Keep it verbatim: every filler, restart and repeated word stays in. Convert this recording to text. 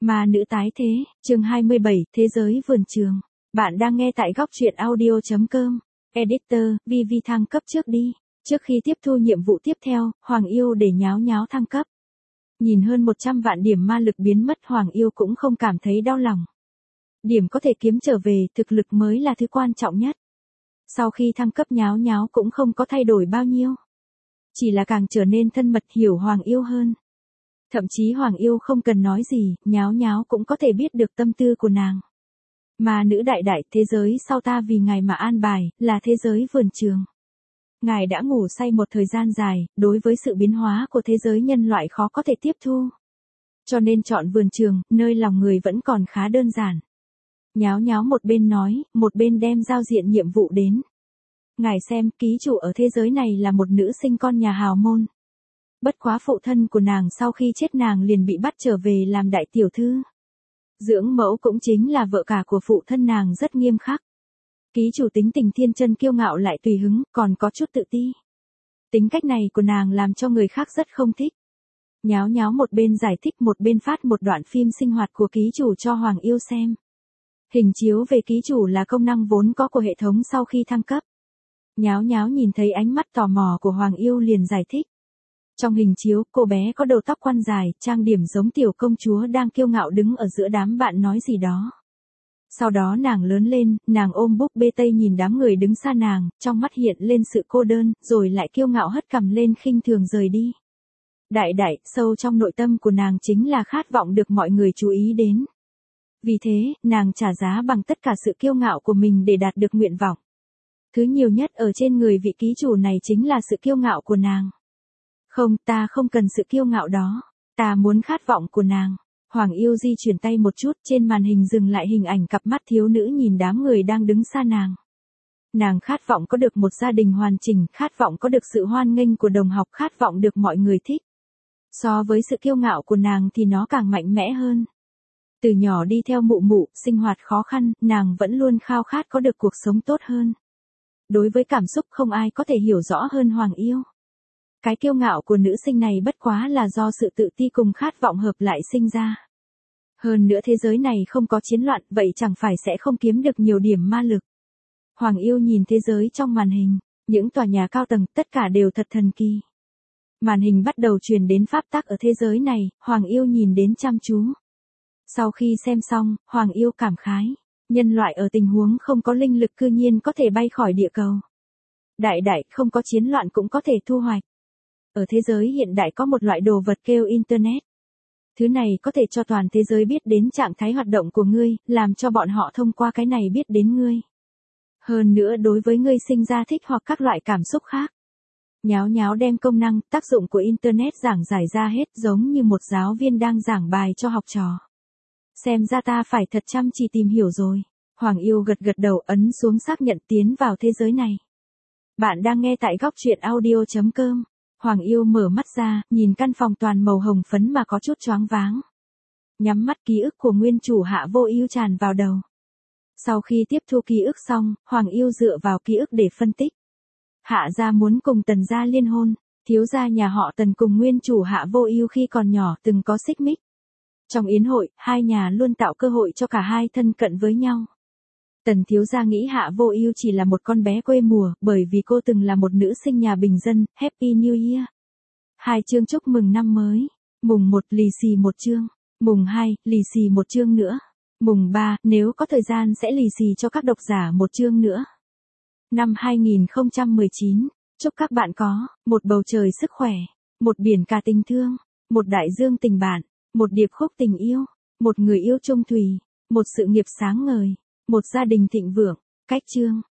Ma nữ tái thế, chương hai mươi bảy, Thế giới vườn trường. Bạn đang nghe tại góc truyện audio chấm com. Editor, vi vi thăng cấp trước đi. Trước khi tiếp thu nhiệm vụ tiếp theo, Hoàng Yêu để nháo nháo thăng cấp. Nhìn hơn một trăm vạn điểm ma lực biến mất, Hoàng Yêu cũng không cảm thấy đau lòng. Điểm có thể kiếm trở về, thực lực mới là thứ quan trọng nhất. Sau khi thăng cấp, nháo nháo cũng không có thay đổi bao nhiêu. Chỉ là càng trở nên thân mật, hiểu Hoàng Yêu hơn. Thậm chí Hoàng Yêu không cần nói gì, nháo nháo cũng có thể biết được tâm tư của nàng. Ma nữ đại đại, thế giới sau ta vì ngài mà an bài, là thế giới vườn trường. Ngài đã ngủ say một thời gian dài, đối với sự biến hóa của thế giới nhân loại khó có thể tiếp thu. Cho nên chọn vườn trường, nơi lòng người vẫn còn khá đơn giản. Nháo nháo một bên nói, một bên đem giao diện nhiệm vụ đến. Ngài xem, ký chủ ở thế giới này là một nữ sinh con nhà hào môn. Bất quá phụ thân của nàng sau khi chết nàng liền bị bắt trở về làm đại tiểu thư. Dưỡng mẫu cũng chính là vợ cả của phụ thân nàng rất nghiêm khắc. Ký chủ tính tình thiên chân kiêu ngạo lại tùy hứng, còn có chút tự ti. Tính cách này của nàng làm cho người khác rất không thích. Nháo nháo một bên giải thích một bên phát một đoạn phim sinh hoạt của ký chủ cho Hoàng Yêu xem. Hình chiếu về ký chủ là công năng vốn có của hệ thống sau khi thăng cấp. Nháo nháo nhìn thấy ánh mắt tò mò của Hoàng Yêu liền giải thích. Trong hình chiếu, cô bé có đầu tóc quăn dài, trang điểm giống tiểu công chúa đang kiêu ngạo đứng ở giữa đám bạn nói gì đó. Sau đó nàng lớn lên, nàng ôm búp bê Tây nhìn đám người đứng xa nàng, trong mắt hiện lên sự cô đơn, rồi lại kiêu ngạo hất cằm lên khinh thường rời đi. Đại đại, sâu trong nội tâm của nàng chính là khát vọng được mọi người chú ý đến. Vì thế, nàng trả giá bằng tất cả sự kiêu ngạo của mình để đạt được nguyện vọng. Thứ nhiều nhất ở trên người vị ký chủ này chính là sự kiêu ngạo của nàng. Không, ta không cần sự kiêu ngạo đó. Ta muốn khát vọng của nàng. Hoàng Yêu di chuyển tay một chút, trên màn hình dừng lại hình ảnh cặp mắt thiếu nữ nhìn đám người đang đứng xa nàng. Nàng khát vọng có được một gia đình hoàn chỉnh, khát vọng có được sự hoan nghênh của đồng học, khát vọng được mọi người thích. So với sự kiêu ngạo của nàng thì nó càng mạnh mẽ hơn. Từ nhỏ đi theo mụ mụ, sinh hoạt khó khăn, nàng vẫn luôn khao khát có được cuộc sống tốt hơn. Đối với cảm xúc không ai có thể hiểu rõ hơn Hoàng Yêu. Cái kiêu ngạo của nữ sinh này bất quá là do sự tự ti cùng khát vọng hợp lại sinh ra. Hơn nữa thế giới này không có chiến loạn, vậy chẳng phải sẽ không kiếm được nhiều điểm ma lực. Hoàng Yêu nhìn thế giới trong màn hình, những tòa nhà cao tầng, tất cả đều thật thần kỳ. Màn hình bắt đầu truyền đến pháp tắc ở thế giới này, Hoàng Yêu nhìn đến chăm chú. Sau khi xem xong, Hoàng Yêu cảm khái, nhân loại ở tình huống không có linh lực cư nhiên có thể bay khỏi địa cầu. Đại đại, không có chiến loạn cũng có thể thu hoạch. Ở thế giới hiện đại có một loại đồ vật kêu Internet. Thứ này có thể cho toàn thế giới biết đến trạng thái hoạt động của ngươi, làm cho bọn họ thông qua cái này biết đến ngươi. Hơn nữa đối với ngươi sinh ra thích hoặc các loại cảm xúc khác. Nháo nháo đem công năng, tác dụng của Internet giảng giải ra hết giống như một giáo viên đang giảng bài cho học trò. Xem ra ta phải thật chăm chỉ tìm hiểu rồi. Hoàng Yêu gật gật đầu ấn xuống xác nhận tiến vào thế giới này. Bạn đang nghe tại góc truyện audio chấm com. Hoàng Yêu mở mắt ra, nhìn căn phòng toàn màu hồng phấn mà có chút choáng váng. Nhắm mắt ký ức của nguyên chủ Hạ Vô Ưu tràn vào đầu. Sau khi tiếp thu ký ức xong, Hoàng Yêu dựa vào ký ức để phân tích. Hạ gia muốn cùng Tần gia liên hôn, thiếu gia nhà họ Tần cùng nguyên chủ Hạ Vô Ưu khi còn nhỏ từng có xích mích. Trong yến hội, hai nhà luôn tạo cơ hội cho cả hai thân cận với nhau. Tần thiếu gia nghĩ Hạ Vô Ưu chỉ là một con bé quê mùa, bởi vì cô từng là một nữ sinh nhà bình dân, Happy New Year. Hai chương chúc mừng năm mới. Mùng một lì xì một chương. Mùng hai, lì xì một chương nữa. Mùng ba, nếu có thời gian sẽ lì xì cho các độc giả một chương nữa. Năm hai nghìn không trăm mười chín, chúc các bạn có một bầu trời sức khỏe, một biển cả tình thương, một đại dương tình bạn, một điệp khúc tình yêu, một người yêu chung thủy, một sự nghiệp sáng ngời. Một gia đình thịnh vượng. Cách chương.